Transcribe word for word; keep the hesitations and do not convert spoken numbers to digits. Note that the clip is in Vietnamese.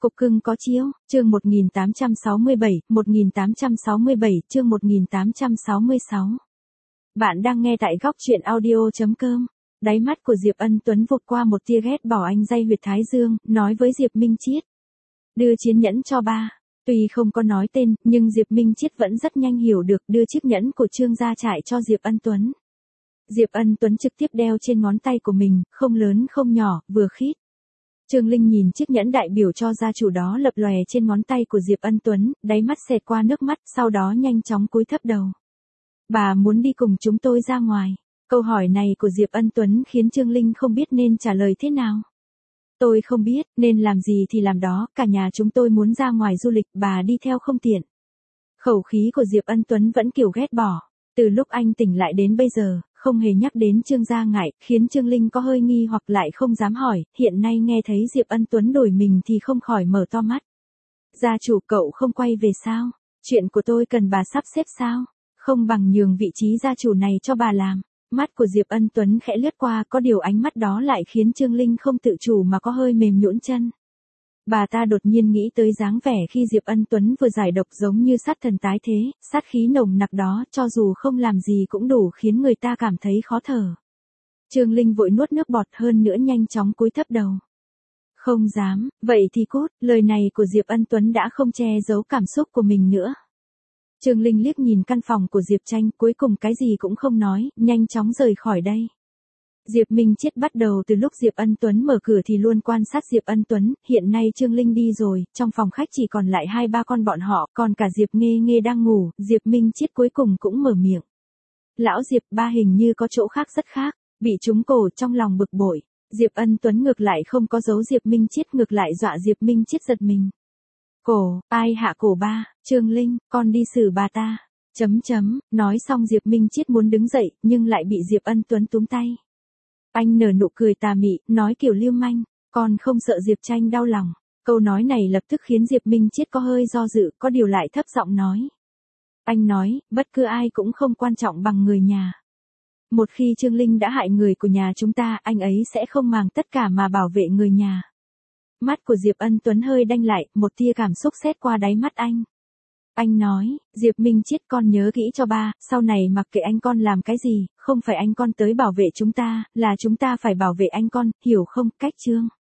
Cục cưng có chiếu, chương một nghìn tám trăm sáu mươi bảy, một nghìn tám trăm sáu mươi bảy, chương một nghìn tám trăm sáu mươi sáu. Bạn đang nghe tại góc truyện audio chấm com. Đáy mắt của Diệp Ân Tuấn vụt qua một tia ghét bỏ anh day huyệt thái dương, nói với Diệp Minh Chiết. Đưa chiến nhẫn cho ba. Tuy không có nói tên, nhưng Diệp Minh Chiết vẫn rất nhanh hiểu được đưa chiếc nhẫn của Trương gia trại cho Diệp Ân Tuấn. Diệp Ân Tuấn trực tiếp đeo trên ngón tay của mình, không lớn không nhỏ, vừa khít. Trương Linh nhìn chiếc nhẫn đại biểu cho gia chủ đó lập lòe trên ngón tay của Diệp Ân Tuấn, đáy mắt xẹt qua nước mắt, sau đó nhanh chóng cúi thấp đầu. Bà muốn đi cùng chúng tôi ra ngoài. Câu hỏi này của Diệp Ân Tuấn khiến Trương Linh không biết nên trả lời thế nào. Tôi không biết, nên làm gì thì làm đó, cả nhà chúng tôi muốn ra ngoài du lịch, bà đi theo không tiện. Khẩu khí của Diệp Ân Tuấn vẫn kiểu ghét bỏ. Từ lúc anh tỉnh lại đến bây giờ, không hề nhắc đến Trương gia ngại, khiến Trương Linh có hơi nghi hoặc lại không dám hỏi, hiện nay nghe thấy Diệp Ân Tuấn đổi mình thì không khỏi mở to mắt. Gia chủ cậu không quay về sao? Chuyện của tôi cần bà sắp xếp sao? Không bằng nhường vị trí gia chủ này cho bà làm. Mắt của Diệp Ân Tuấn khẽ lướt qua, có điều ánh mắt đó lại khiến Trương Linh không tự chủ mà có hơi mềm nhũn chân. Bà ta đột nhiên nghĩ tới dáng vẻ khi Diệp Ân Tuấn vừa giải độc giống như sát thần tái thế, sát khí nồng nặc đó cho dù không làm gì cũng đủ khiến người ta cảm thấy khó thở. Trương Linh vội nuốt nước bọt hơn nữa nhanh chóng cúi thấp đầu. Không dám, vậy thì cút, lời này của Diệp Ân Tuấn đã không che giấu cảm xúc của mình nữa. Trương Linh liếc nhìn căn phòng của Diệp Tranh, cuối cùng cái gì cũng không nói, nhanh chóng rời khỏi đây. Diệp Minh Chiết bắt đầu từ lúc Diệp Ân Tuấn mở cửa thì luôn quan sát Diệp Ân Tuấn, hiện nay Trương Linh đi rồi, trong phòng khách chỉ còn lại hai ba con bọn họ, còn cả Diệp Nghê Nghê đang ngủ, Diệp Minh Chiết cuối cùng cũng mở miệng. Lão Diệp, ba hình như có chỗ khác rất khác, bị trúng cổ trong lòng bực bội. Diệp Ân Tuấn ngược lại không có giấu Diệp Minh Chiết, ngược lại dọa Diệp Minh Chiết giật mình. Cổ, ai hạ cổ ba? Trương Linh, con đi xử bà ta. Chấm chấm, nói xong Diệp Minh Chiết muốn đứng dậy, nhưng lại bị Diệp Ân Tuấn túm tay. Anh nở nụ cười tà mị, nói kiểu lưu manh, con không sợ Diệp Tranh đau lòng. Câu nói này lập tức khiến Diệp Minh Chiết có hơi do dự, có điều lại thấp giọng nói. Anh nói, bất cứ ai cũng không quan trọng bằng người nhà. Một khi Trương Linh đã hại người của nhà chúng ta, anh ấy sẽ không màng tất cả mà bảo vệ người nhà. Mắt của Diệp Ân Tuấn hơi đanh lại, một tia cảm xúc xẹt qua đáy mắt anh. Anh nói, Diệp Minh Chiết con nhớ kỹ cho ba, sau này mặc kệ anh con làm cái gì, không phải anh con tới bảo vệ chúng ta, là chúng ta phải bảo vệ anh con, hiểu không, cách Trương.